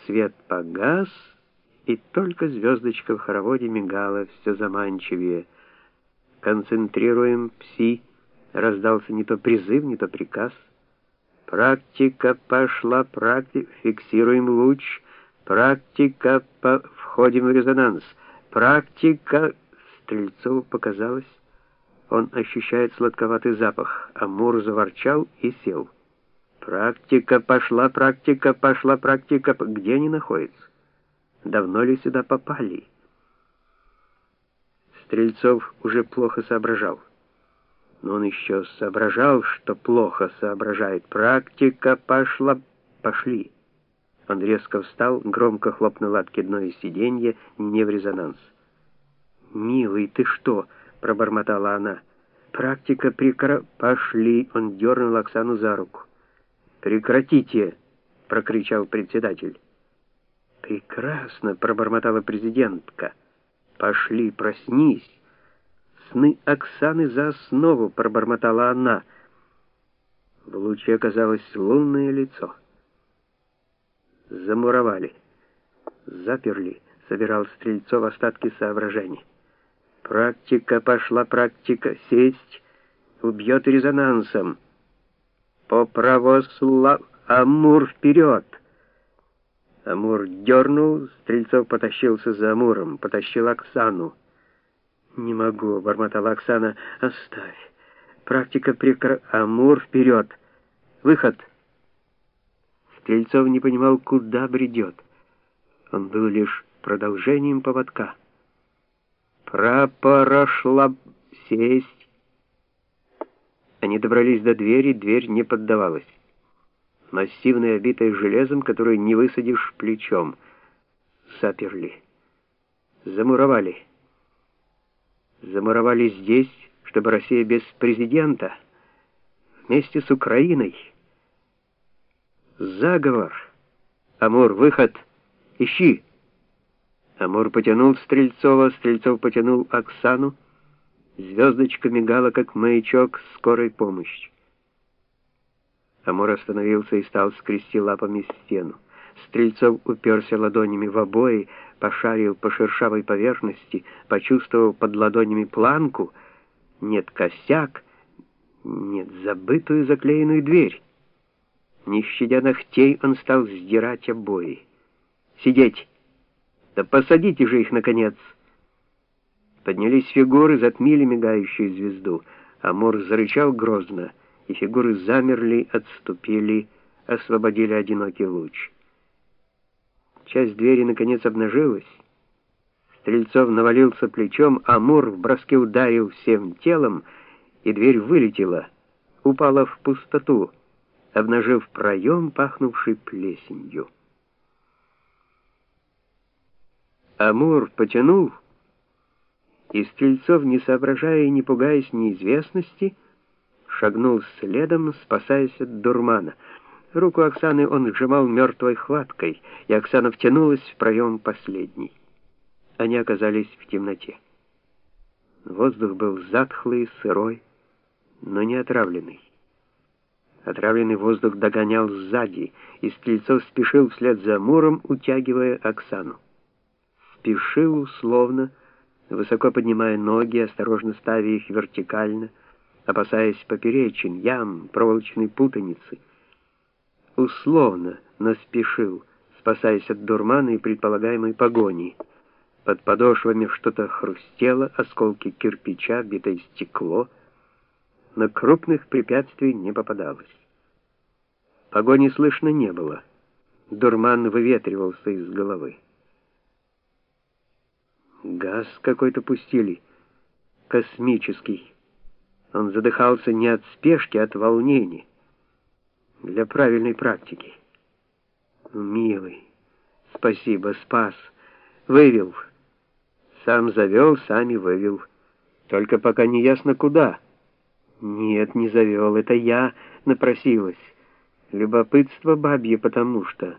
свет погас, и только звездочка в хороводе мигала все заманчивее. «Концентрируем, пси!» — раздался не то призыв, не то приказ. «Практика пошла, фиксируем луч. Практика, входим в резонанс. Практика...» Стрельцову показалось, он ощущает сладковатый запах. Амур заворчал и сел. «Практика пошла, практика. Где они находятся? Давно ли сюда попали?» Стрельцов уже плохо соображал. Но он еще соображал, что плохо соображает. «Практика пошла, пошли!» Он резко встал, громко хлопнул откидное сиденье, не в резонанс. «Милый, ты что?» — пробормотала она. «Практика Пошли!» — он дернул Оксану за руку. «Прекратите!» — прокричал председатель. «Прекрасно!» — пробормотала президентка. «Пошли, проснись!» «Сны Оксаны за основу!» — пробормотала она. В луче оказалось лунное лицо. «Замуровали, заперли», — собирал Стрельцов остатки соображений. «Практика пошла, практика. Сесть. Убьет резонансом. По православ... Амур вперед!» Амур дернул, Стрельцов потащился за Амуром, потащил Оксану. «Не могу», — бормотала Оксана, — «оставь. Практика Амур вперед. Выход!» Стрельцов не понимал, куда бредет. Он был лишь продолжением поводка. «Прапорошла... Сесть!» Они добрались до двери, дверь не поддавалась. Массивная, обитая железом, которую не высадишь плечом. Заперли. Замуровали. Замуровали здесь, чтобы Россия без президента, вместе с Украиной. Заговор. Амур, выход. Ищи. Амур потянул Стрельцова, Стрельцов потянул Оксану. Звездочка мигала, как маячок скорой помощи. Амур остановился и стал скрести лапами стену. Стрельцов уперся ладонями в обои, пошарил по шершавой поверхности, почувствовал под ладонями планку. Нет, косяк. Нет, забытую заклеенную дверь. Не щадя ногтей, он стал сдирать обои. «Сидеть! Да посадите же их, наконец!» Поднялись фигуры, затмили мигающую звезду. Амур зарычал грозно, и фигуры замерли, отступили, освободили одинокий луч. Часть двери, наконец, обнажилась. Стрельцов навалился плечом, Амур в броске ударил всем телом, и дверь вылетела, упала в пустоту, обнажив проем, пахнувший плесенью. Амур потянул, и Стрельцов, не соображая и не пугаясь неизвестности, шагнул следом, спасаясь от дурмана. Руку Оксаны он сжимал мертвой хваткой, и Оксана втянулась в проем последний. Они оказались в темноте. Воздух был затхлый, сырой, но не отравленный. Отравленный воздух догонял сзади, и Стрельцов спешил вслед за Амуром, утягивая Оксану. Спешил условно, высоко поднимая ноги, осторожно ставя их вертикально, опасаясь поперечин, ям, проволочной путаницы. Условно, но спешил, спасаясь от дурмана и предполагаемой погони. Под подошвами что-то хрустело, осколки кирпича, битое стекло, но крупных препятствий не попадалось. Погони слышно не было. Дурман выветривался из головы. Газ какой-то пустили, космический. Он задыхался не от спешки, а от волнения. Для правильной практики. Милый, спасибо, спас. Вывел. Сам завел, сам и вывел. Только пока не ясно куда. Нет, не завел, это я напросилась. Любопытство бабье, потому что...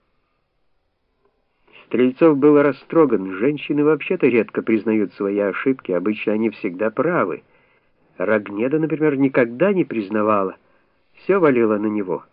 Стрельцов был растроган. Женщины вообще-то редко признают свои ошибки, обычно они всегда правы. Рогнеда, например, никогда не признавала. Все валило на него.